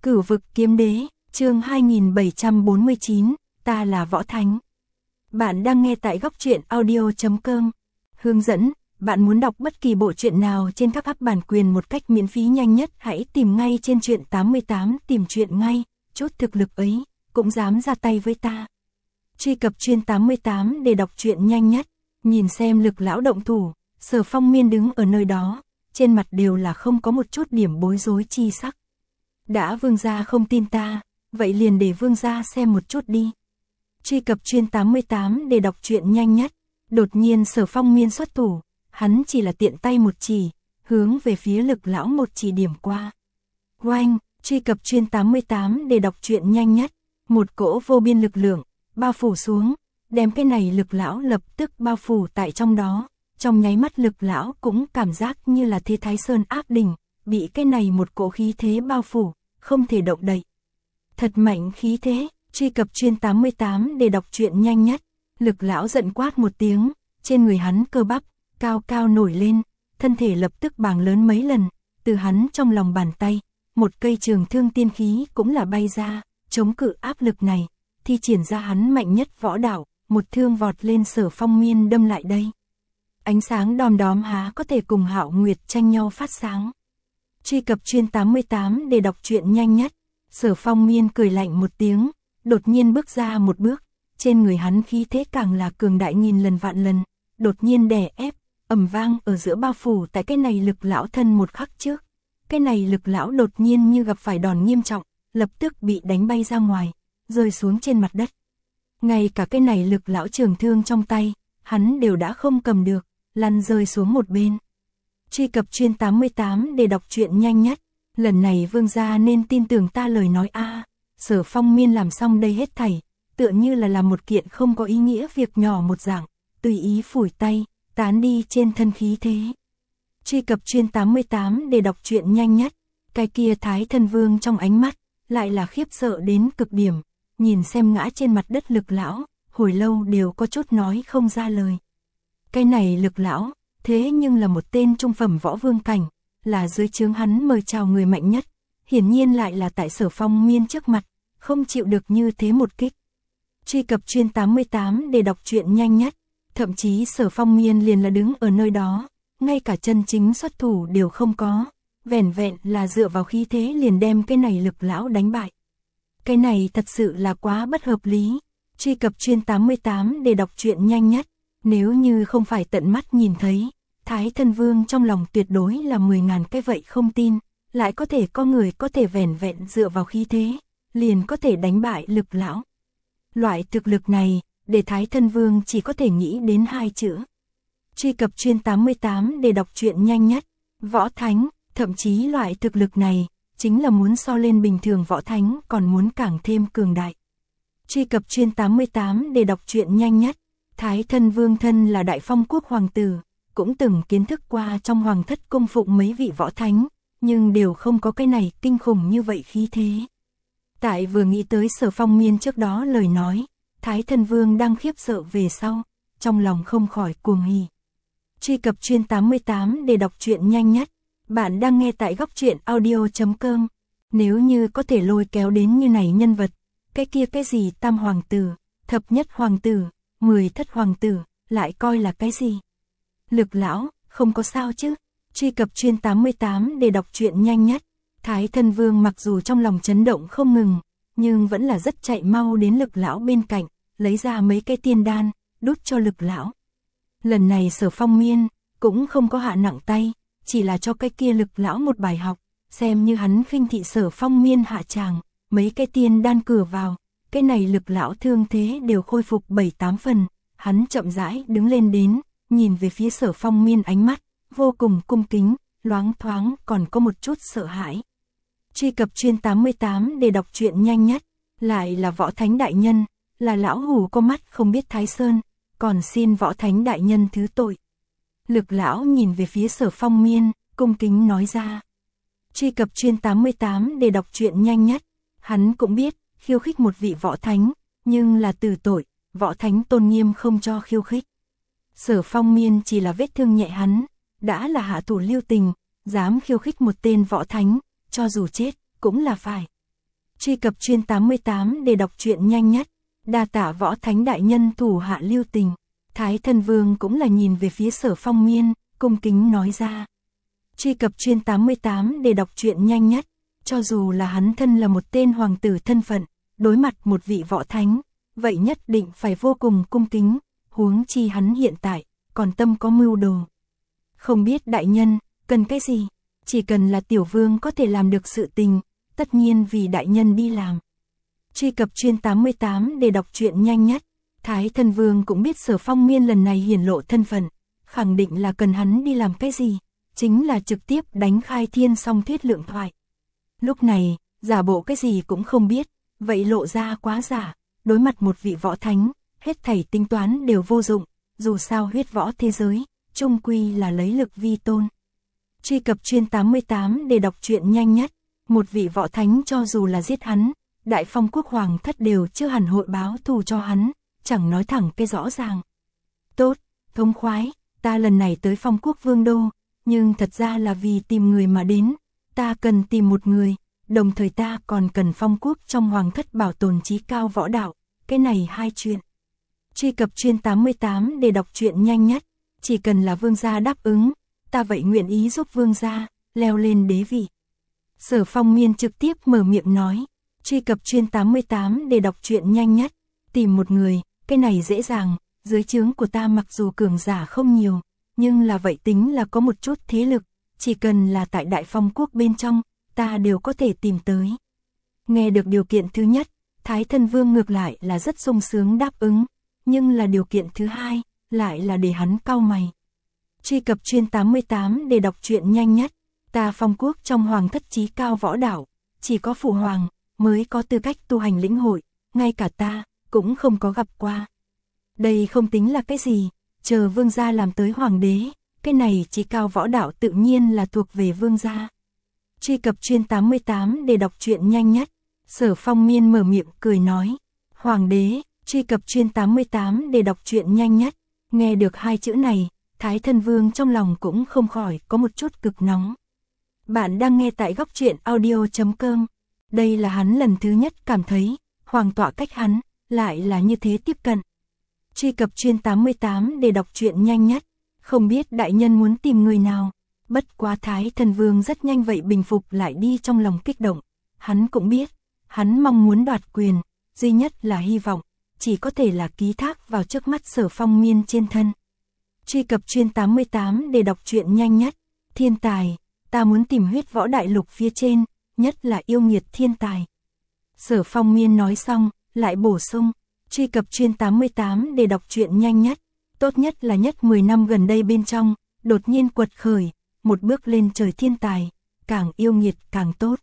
Cửu vực kiếm đế, chương 2749, ta là Võ Thánh. Bạn đang nghe tại góc truyện audio.com. Hướng dẫn, bạn muốn đọc bất kỳ bộ truyện nào trên các app bản quyền một cách miễn phí nhanh nhất, hãy tìm ngay trên truyện 88, tìm truyện ngay, chút thực lực ấy, cũng dám ra tay với ta. Truy cập truyện 88 để đọc truyện nhanh nhất, nhìn xem Lực lão động thủ, Sở Phong Miên đứng ở nơi đó, trên mặt đều là không có một chút điểm bối rối chi sắc. Đã vương gia không tin ta, vậy liền để vương gia xem một chút đi. Truy cập truyện 88 để đọc truyện nhanh nhất. Đột nhiên Sở Phong Miên xuất thủ, hắn chỉ là tiện tay một chỉ, hướng về phía Lực lão một chỉ điểm qua. Oanh, truy cập truyện 88 để đọc truyện nhanh nhất. Một cỗ vô biên lực lượng bao phủ xuống, đem cái này Lực lão lập tức bao phủ tại trong đó. Trong nháy mắt Lực lão cũng cảm giác như là thế Thái Sơn áp đỉnh, bị cái này một cỗ khí thế bao phủ, không thể động đậy. Thật mạnh khí thế. Truy cập truyện 88 để đọc truyện nhanh nhất. Lực lão giận quát một tiếng, trên người hắn cơ bắp cao cao nổi lên, thân thể lập tức bàng lớn mấy lần, từ hắn trong lòng bàn tay, một cây trường thương tiên khí cũng là bay ra, chống cự áp lực này, thi triển ra hắn mạnh nhất võ đạo, một thương vọt lên Sở Phong Miên đâm lại đây. Ánh sáng đom đóm há có thể cùng Hạo Nguyệt tranh nhau phát sáng. Truy cập truyện 88 để đọc truyện nhanh nhất. Sở Phong Miên cười lạnh một tiếng, đột nhiên bước ra một bước, trên người hắn khí thế càng là cường đại nghìn lần vạn lần, đột nhiên đè ép, ầm vang ở giữa bao phủ tại cái này Lực lão thân một khắc trước. Cái này Lực lão đột nhiên như gặp phải đòn nghiêm trọng, lập tức bị đánh bay ra ngoài, rơi xuống trên mặt đất. Ngay cả cái này Lực lão trường thương trong tay, hắn đều đã không cầm được, lăn rơi xuống một bên. Truy cập truyện 88 để đọc truyện nhanh nhất. Lần này vương gia nên tin tưởng ta lời nói a. Sở Phong Miên làm xong đây hết thảy, tựa như là làm một kiện không có ý nghĩa việc nhỏ một dạng, tùy ý phủi tay, tán đi trên thân khí thế. Truy cập truyện 88 để đọc truyện nhanh nhất. Cái kia Thái Thân Vương trong ánh mắt lại là khiếp sợ đến cực điểm, nhìn xem ngã trên mặt đất Lực lão, hồi lâu đều có chút nói không ra lời. Cái này Lực lão, thế nhưng là một tên trung phẩm võ vương cảnh, là dưới trướng hắn mời chào người mạnh nhất, hiển nhiên lại là tại Sở Phong Miên trước mặt, không chịu được như thế một kích. Truy cập truyện 88 để đọc truyện nhanh nhất. Thậm chí Sở Phong Miên liền là đứng ở nơi đó, ngay cả chân chính xuất thủ đều không có, vẻn vẹn là dựa vào khí thế liền đem cái này Lực lão đánh bại. Cái này thật sự là quá bất hợp lý. Truy cập truyện 88 để đọc truyện nhanh nhất. Nếu như không phải tận mắt nhìn thấy, Thái Thân Vương trong lòng tuyệt đối là 10.000 cái vậy không tin, lại có thể có người có thể vẻn vẹn dựa vào khí thế, liền có thể đánh bại Lực lão. Loại thực lực này, để Thái Thân Vương chỉ có thể nghĩ đến hai chữ. Truy cập truyện 88 để đọc truyện nhanh nhất. Võ Thánh, thậm chí loại thực lực này, chính là muốn so lên bình thường Võ Thánh còn muốn càng thêm cường đại. Truy cập truyện 88 để đọc truyện nhanh nhất. Thái Thân Vương thân là Đại Phong quốc hoàng tử, cũng từng kiến thức qua trong hoàng thất cung phụng mấy vị võ thánh, nhưng đều không có cái này kinh khủng như vậy khí thế. Tại vừa nghĩ tới Sở Phong Miên trước đó lời nói, Thái Thân Vương đang khiếp sợ về sau, trong lòng không khỏi cuồng hỉ. Truy cập truyện 88 để đọc truyện nhanh nhất. Bạn đang nghe tại góc truyện audio.com. Nếu như có thể lôi kéo đến như này nhân vật, cái kia cái gì tam hoàng tử, thập nhất hoàng tử, 10 thất hoàng tử, lại coi là cái gì? Lực lão, không có sao chứ? Truy cập truyện 88 để đọc truyện nhanh nhất. Thái Thân Vương mặc dù trong lòng chấn động không ngừng, nhưng vẫn là rất chạy mau đến Lực lão bên cạnh, lấy ra mấy cái tiên đan, đút cho Lực lão. Lần này Sở Phong Miên cũng không có hạ nặng tay, chỉ là cho cái kia Lực lão một bài học, xem như hắn khinh thị Sở Phong Miên hạ tràng, mấy cái tiên đan cửa vào, cái này Lực lão thương thế đều khôi phục 7-8 phần, hắn chậm rãi đứng lên đến, nhìn về phía Sở Phong Miên ánh mắt vô cùng cung kính, loáng thoáng còn có một chút sợ hãi. Truy cập truyện 88 để đọc truyện nhanh nhất. Lại là Võ Thánh đại nhân, là lão hủ có mắt không biết Thái Sơn, còn xin Võ Thánh đại nhân thứ tội. Lực lão nhìn về phía Sở Phong Miên, cung kính nói ra. Truy cập truyện 88 để đọc truyện nhanh nhất. Hắn cũng biết, khiêu khích một vị Võ Thánh, nhưng là tử tội, Võ Thánh tôn nghiêm không cho khiêu khích. Sở Phong Miên chỉ là vết thương nhẹ hắn, đã là hạ thủ lưu tình, dám khiêu khích một tên Võ Thánh, cho dù chết, cũng là phải. Truy cập chuyên 88 để đọc truyện nhanh nhất. Đa tạ Võ Thánh đại nhân thủ hạ lưu tình. Thái Thân Vương cũng là nhìn về phía Sở Phong Miên, cung kính nói ra. Truy cập chuyên 88 để đọc truyện nhanh nhất. Cho dù là hắn thân là một tên hoàng tử thân phận, đối mặt một vị võ thánh, vậy nhất định phải vô cùng cung kính, huống chi hắn hiện tại, còn tâm có mưu đồ. Không biết đại nhân, cần cái gì? Chỉ cần là tiểu vương có thể làm được sự tình, tất nhiên vì đại nhân đi làm. Truy cập chuyên 88 để đọc truyện nhanh nhất. Thái Thân Vương cũng biết Sở Phong Miên lần này hiển lộ thân phận, khẳng định là cần hắn đi làm cái gì, chính là trực tiếp đánh khai thiên song thuyết lượng thoại. Lúc này, giả bộ cái gì cũng không biết, vậy lộ ra quá giả, đối mặt một vị võ thánh, hết thảy tính toán đều vô dụng, dù sao huyết võ thế giới, chung quy là lấy lực vi tôn. Truy cập chuyên 88 để đọc truyện nhanh nhất. Một vị võ thánh cho dù là giết hắn, Đại Phong quốc hoàng thất đều chưa hẳn hội báo thù cho hắn, chẳng nói thẳng cái rõ ràng. Tốt, thống khoái, ta lần này tới Phong quốc vương đô, nhưng thật ra là vì tìm người mà đến, ta cần tìm một người, đồng thời ta còn cần Phong quốc trong hoàng thất bảo tồn trí cao võ đạo, cái này hai chuyện. Truy cập chuyên 88 để đọc truyện nhanh nhất. Chỉ cần là vương gia đáp ứng, ta vậy nguyện ý giúp vương gia leo lên đế vị. Sở Phong Miên trực tiếp mở miệng nói. Truy cập chuyên 88 để đọc truyện nhanh nhất. Tìm một người, cái này dễ dàng, dưới trướng của ta mặc dù cường giả không nhiều, nhưng là vậy tính là có một chút thế lực, chỉ cần là tại Đại Phong quốc bên trong, ta đều có thể tìm tới. Nghe được điều kiện thứ nhất, Thái Thân Vương ngược lại là rất sung sướng đáp ứng, nhưng là điều kiện thứ hai, lại là để hắn cau mày. Truy cập chuyên 88 để đọc truyện nhanh nhất. Ta Phong quốc trong hoàng thất chí cao võ đạo, chỉ có phụ hoàng mới có tư cách tu hành lĩnh hội, ngay cả ta cũng không có gặp qua. Đây không tính là cái gì, chờ vương gia làm tới hoàng đế, cái này chí cao võ đạo tự nhiên là thuộc về vương gia. Truy cập chuyên 88 để đọc truyện nhanh nhất. Sở Phong Miên mở miệng cười nói. Hoàng đế. Truy cập chuyên 88 để đọc truyện nhanh nhất. Nghe được hai chữ này, Thái Thân Vương trong lòng cũng không khỏi có một chút cực nóng. Bạn đang nghe tại góc truyện audio.com. Đây là hắn lần thứ nhất cảm thấy, hoàng tọa cách hắn, lại là như thế tiếp cận. Truy cập chuyên 88 để đọc truyện nhanh nhất. Không biết đại nhân muốn tìm người nào. Bất quá Thái Thân Vương rất nhanh vậy bình phục lại đi trong lòng kích động. Hắn cũng biết, hắn mong muốn đoạt quyền, duy nhất là hy vọng, chỉ có thể là ký thác vào trước mắt Sở Phong Miên trên thân. Truy cập chuyên 88 để đọc truyện nhanh nhất. Thiên tài, ta muốn tìm huyết võ đại lục phía trên, nhất là yêu nghiệt thiên tài. Sở Phong Miên nói xong, lại bổ sung. Truy cập chuyên 88 để đọc truyện nhanh nhất. Tốt nhất là nhất 10 năm gần đây bên trong, đột nhiên quật khởi, một bước lên trời thiên tài, càng yêu nghiệt càng tốt.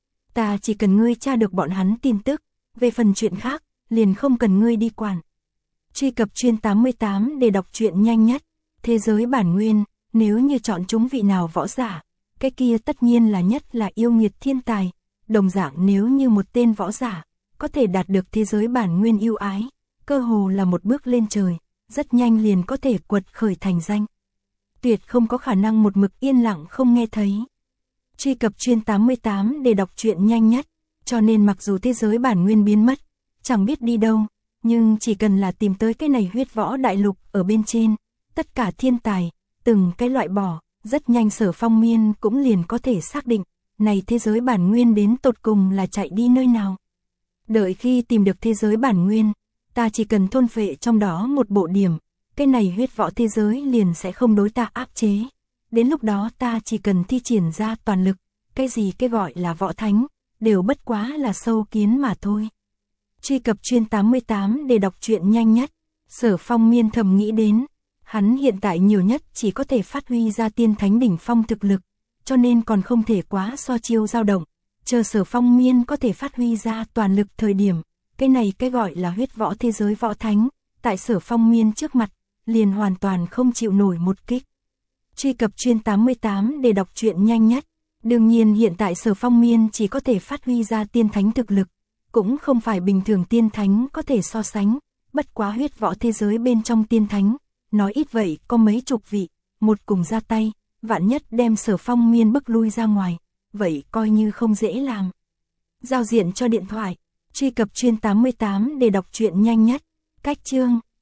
Ta chỉ cần ngươi tra được bọn hắn tin tức, về phần chuyện khác, liền không cần ngươi đi quản. Truy cập chuyên 88 để đọc truyện nhanh nhất. Thế giới bản nguyên, nếu như chọn chúng vị nào võ giả, cái kia tất nhiên là nhất là yêu nghiệt thiên tài. Đồng dạng nếu như một tên võ giả, có thể đạt được thế giới bản nguyên yêu ái, cơ hồ là một bước lên trời, rất nhanh liền có thể quật khởi thành danh. Tuyệt không có khả năng một mực yên lặng không nghe thấy. Truy cập chuyên 88 để đọc truyện nhanh nhất. Cho nên mặc dù thế giới bản nguyên biến mất, chẳng biết đi đâu, nhưng chỉ cần là tìm tới cái này huyết võ đại lục ở bên trên, tất cả thiên tài, từng cái loại bỏ, rất nhanh Sở Phong Miên cũng liền có thể xác định, này thế giới bản nguyên đến tột cùng là chạy đi nơi nào. Đợi khi tìm được thế giới bản nguyên, ta chỉ cần thôn phệ trong đó một bộ điểm, cái này huyết võ thế giới liền sẽ không đối ta áp chế. Đến lúc đó ta chỉ cần thi triển ra toàn lực, cái gì cái gọi là võ thánh, đều bất quá là sâu kiến mà thôi. Truy cập chuyên 88 để đọc truyện nhanh nhất. Sở Phong Miên thầm nghĩ đến, hắn hiện tại nhiều nhất chỉ có thể phát huy ra tiên thánh đỉnh phong thực lực, cho nên còn không thể quá so chiêu dao động. Chờ Sở Phong Miên có thể phát huy ra toàn lực thời điểm, cái này cái gọi là huyết võ thế giới võ thánh, tại Sở Phong Miên trước mặt, liền hoàn toàn không chịu nổi một kích. Truy cập chuyên 88 để đọc truyện nhanh nhất. Đương nhiên hiện tại Sở Phong Miên chỉ có thể phát huy ra tiên thánh thực lực, cũng không phải bình thường tiên thánh có thể so sánh, bất quá huyết võ thế giới bên trong tiên thánh, nói ít vậy có mấy chục vị, một cùng ra tay, vạn nhất đem Sở Phong Miên bức lui ra ngoài, vậy coi như không dễ làm. giao diện cho điện thoại. Truy cập Chuyên 88 để đọc truyện nhanh nhất. Cách chương